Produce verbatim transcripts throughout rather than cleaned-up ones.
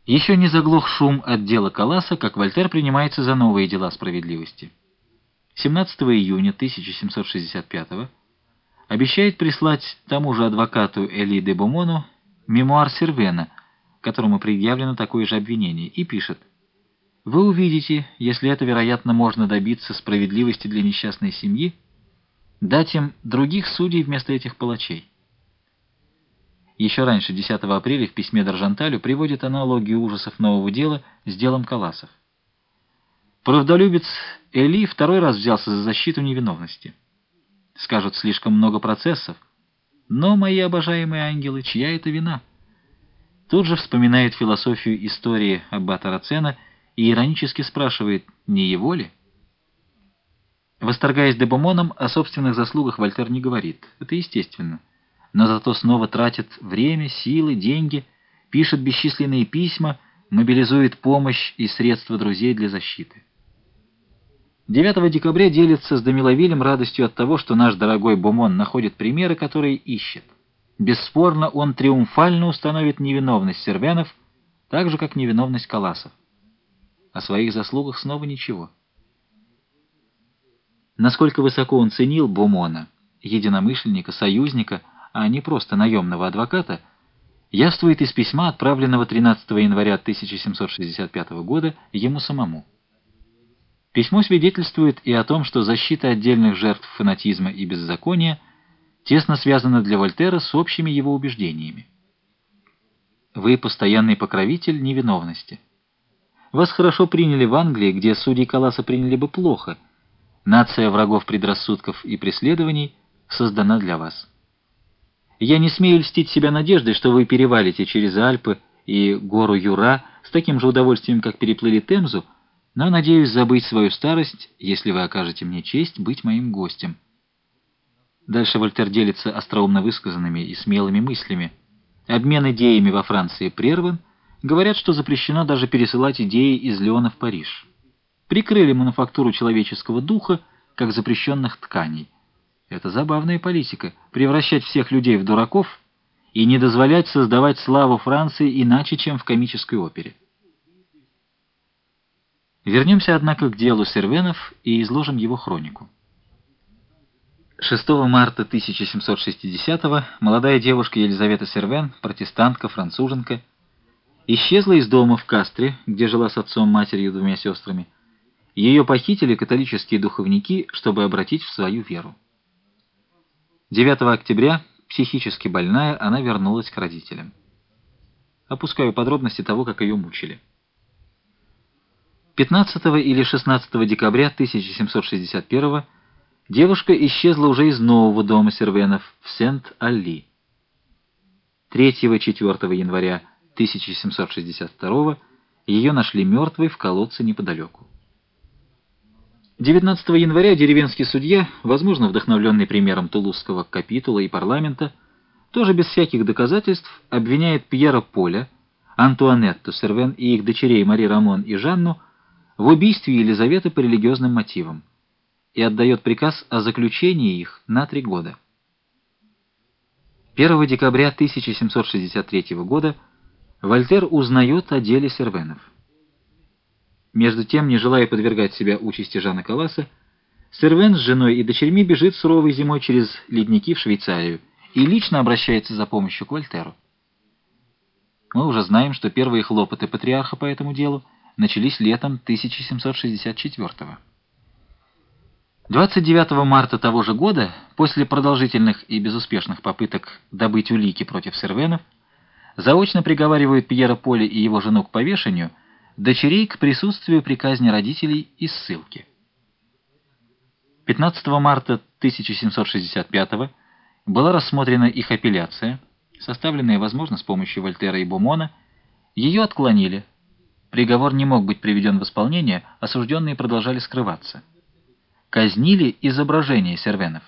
Еще не заглох шум от дела Калласа, как Вольтер принимается за новые дела справедливости. семнадцатого июня тысяча семьсот шестьдесят пятого обещает прислать тому же адвокату Эли де Бомону мемуар Сервена, которому предъявлено такое же обвинение, и пишет: «Вы увидите, если это, вероятно, можно добиться справедливости для несчастной семьи, дать им других судей вместо этих палачей». Еще раньше, десятого апреля, в письме Даржанталю приводит аналогию ужасов нового дела с делом Калласов. Правдолюбец Эли второй раз взялся за защиту невиновности. Скажут, слишком много процессов. Но, мои обожаемые ангелы, чья это вина? Тут же вспоминает философию истории аббата Рацена и иронически спрашивает, не его ли? Восторгаясь де Бомоном, о собственных заслугах Вольтер не говорит. Это естественно. Но зато снова тратит время, силы, деньги, пишет бесчисленные письма, мобилизует помощь и средства друзей для защиты. девятого декабря делится с Дамилавилем радостью от того, что наш дорогой Бомон находит примеры, которые ищет. Бесспорно, он триумфально установит невиновность Сервенов, так же, как невиновность Калласов. О своих заслугах снова ничего. Насколько высоко он ценил Бомона, единомышленника, союзника, а не просто наемного адвоката, явствует из письма, отправленного тринадцатого января тысяча семьсот шестьдесят пятого года ему самому. Письмо свидетельствует и о том, что защита отдельных жертв фанатизма и беззакония тесно связана для Вольтера с общими его убеждениями. Вы постоянный покровитель невиновности. Вас хорошо приняли в Англии, где судей Калласа приняли бы плохо. Нация врагов предрассудков и преследований создана для вас. Я не смею льстить себя надеждой, что вы перевалите через Альпы и гору Юра с таким же удовольствием, как переплыли Темзу, но надеюсь забыть свою старость, если вы окажете мне честь быть моим гостем. Дальше Вольтер делится остроумно высказанными и смелыми мыслями. Обмен идеями во Франции прерван, говорят, что запрещено даже пересылать идеи из Лиона в Париж. Прикрыли мануфактуру человеческого духа, как запрещенных тканей. Это забавная политика — превращать всех людей в дураков и не дозволять создавать славу Франции иначе, чем в комической опере. Вернемся, однако, к делу Сервенов и изложим его хронику. шестого марта тысяча семьсот шестидесятого молодая девушка Елизавета Сервен, протестантка, француженка, исчезла из дома в Кастре, где жила с отцом, матерью и двумя сестрами. Ее похитили католические духовники, чтобы обратить в свою веру. девятого октября, психически больная, она вернулась к родителям. Опускаю подробности того, как ее мучили. пятнадцатого или шестнадцатого декабря тысяча семьсот шестьдесят первого девушка исчезла уже из нового дома Сервенов в Сент-Алли. третьего-четвёртого января тысяча семьсот шестьдесят второго ее нашли мертвой в колодце неподалеку. девятнадцатого января деревенский судья, возможно, вдохновленный примером Тулузского капитула и парламента, тоже без всяких доказательств обвиняет Пьера Поля, Антуанетту Сервен и их дочерей Мари Рамон и Жанну в убийстве Елизаветы по религиозным мотивам и отдает приказ о заключении их на три года. первого декабря тысяча семьсот шестьдесят третьего года Вольтер узнает о деле Сервенов. Между тем, не желая подвергать себя участи Жана Калласа, Сервен с женой и дочерьми бежит суровой зимой через ледники в Швейцарию и лично обращается за помощью к Вольтеру. Мы уже знаем, что первые хлопоты патриарха по этому делу начались летом тысяча семьсот шестьдесят четвёртого. двадцать девятого марта того же года, после продолжительных и безуспешных попыток добыть улики против Сервенов, заочно приговаривают Пьера Поля и его жену к повешению, дочерей к присутствию при казни родителей и ссылке. пятнадцатого марта тысяча семьсот шестьдесят пятого была рассмотрена их апелляция, составленная, возможно, с помощью Вольтера и Бомона. Ее отклонили. Приговор не мог быть приведен в исполнение, осужденные продолжали скрываться. Казнили изображение Сервенов.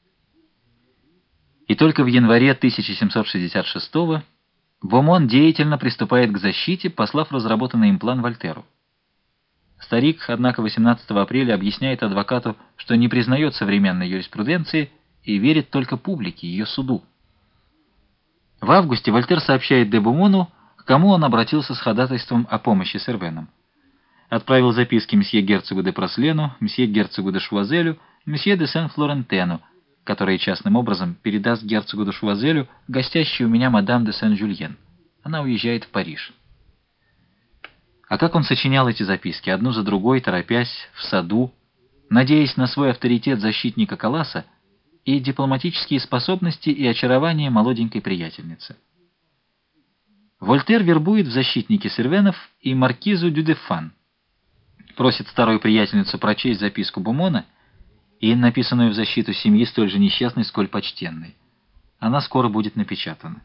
И только в январе тысяча семьсот шестьдесят шестого Бомон деятельно приступает к защите, послав разработанный им план Вольтеру. Старик, однако, восемнадцатого апреля объясняет адвокату, что не признает современной юриспруденции и верит только публике, ее суду. В августе Вольтер сообщает де Бомону, к кому он обратился с ходатайством о помощи Сервенам. Отправил записки мсье герцогу де Прослену, мсье герцогу де Шуазелю, мсье де Сен-Флорентену, который частным образом передаст герцогу де Шуазелю гостящую у меня мадам де Сен-Жюльен. Она уезжает в Париж. А как он сочинял эти записки, одну за другой, торопясь, в саду, надеясь на свой авторитет защитника Калласа и дипломатические способности и очарование молоденькой приятельницы. Вольтер вербует в защитники Сервенов и маркизу Дюдефан, просит старую приятельницу прочесть записку Бумона и написанную в защиту семьи столь же несчастной, сколь почтенной. Она скоро будет напечатана.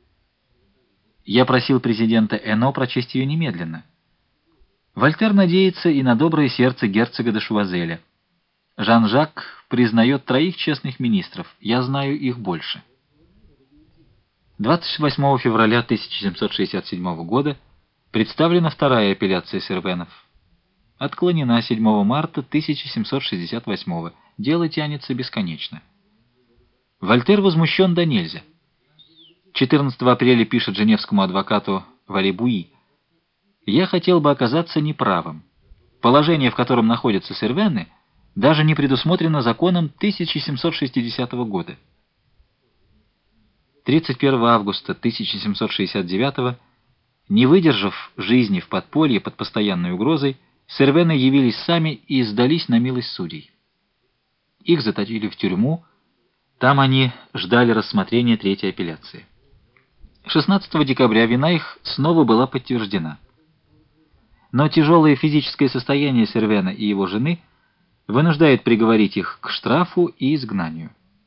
Я просил президента Эно прочесть ее немедленно. Вольтер надеется и на доброе сердце герцога де Шуазеля. Жан-Жак признает троих честных министров, я знаю их больше. двадцать восьмого февраля тысяча семьсот шестьдесят седьмого года представлена вторая апелляция Сервенов. Отклонена седьмого марта тысяча семьсот шестьдесят восьмого. Дело тянется бесконечно. Вольтер возмущен до нельзя. четырнадцатого апреля пишет женевскому адвокату Валебуи: «Я хотел бы оказаться неправым. Положение, в котором находятся Сервены, даже не предусмотрено законом тысяча семьсот шестидесятого года». тридцать первого августа тысяча семьсот шестьдесят девятого, не выдержав жизни в подполье под постоянной угрозой, Сервены явились сами и сдались на милость судей. Их заточили в тюрьму, там они ждали рассмотрения третьей апелляции. шестнадцатого декабря вина их снова была подтверждена. Но тяжелое физическое состояние Сервена и его жены вынуждает приговорить их к штрафу и изгнанию.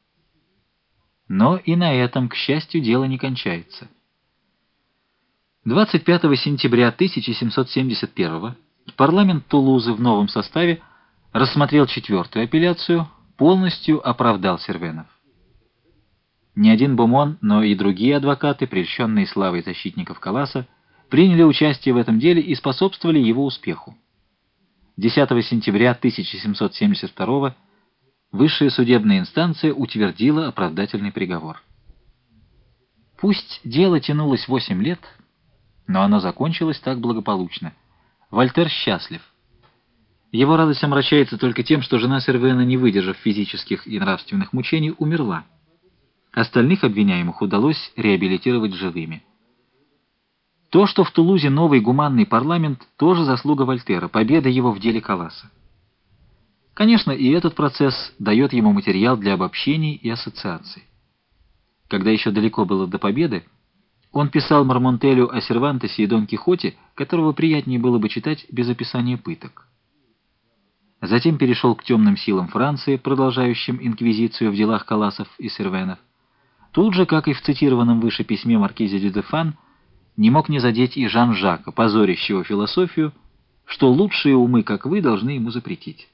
Но и на этом, к счастью, дело не кончается. двадцать пятого сентября тысяча семьсот семьдесят первого парламент Тулузы в новом составе рассмотрел четвертую апелляцию, полностью оправдал Сервенов. Не один Бумон, но и другие адвокаты, прельщенные славой защитников Калласа, приняли участие в этом деле и способствовали его успеху. десятого сентября тысяча семьсот семьдесят второго высшая судебная инстанция утвердила оправдательный приговор. Пусть дело тянулось восемь лет, но оно закончилось так благополучно. Вольтер счастлив. Его радость омрачается только тем, что жена Сервена, не выдержав физических и нравственных мучений, умерла. Остальных обвиняемых удалось реабилитировать живыми. То, что в Тулузе новый гуманный парламент, тоже заслуга Вольтера, победа его в деле Калласа. Конечно, и этот процесс дает ему материал для обобщений и ассоциаций. Когда еще далеко было до победы, он писал Мармонтелю о Сервантесе и Дон Кихоте, которого приятнее было бы читать без описания пыток. Затем перешел к темным силам Франции, продолжающим инквизицию в делах Калласов и Сервенов. Тут же, как и в цитированном выше письме маркизе Дюдефан, не мог не задеть и Жан-Жака, позорящего философию, что лучшие умы, как вы, должны ему запретить.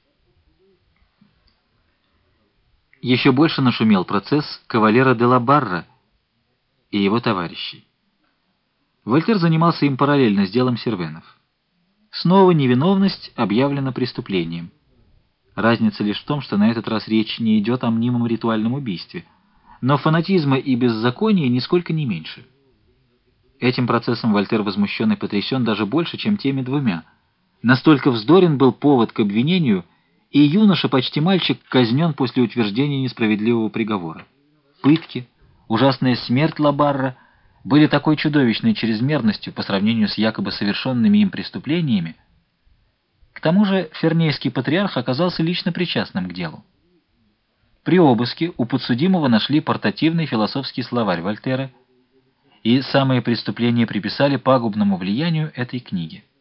Еще больше нашумел процесс кавалера де ла Барра и его товарищей. Вольтер занимался им параллельно с делом Сервенов. Снова невиновность объявлена преступлением. Разница лишь в том, что на этот раз речь не идет о мнимом ритуальном убийстве, но фанатизма и беззакония нисколько не меньше. Этим процессом Вольтер возмущен и потрясен даже больше, чем теми двумя. Настолько вздорен был повод к обвинению, и юноша, почти мальчик, казнен после утверждения несправедливого приговора. Пытки, ужасная смерть ла Барра были такой чудовищной чрезмерностью по сравнению с якобы совершенными им преступлениями. К тому же фернейский патриарх оказался лично причастным к делу. При обыске у подсудимого нашли портативный философский словарь Вольтера, и самые преступления приписали пагубному влиянию этой книги.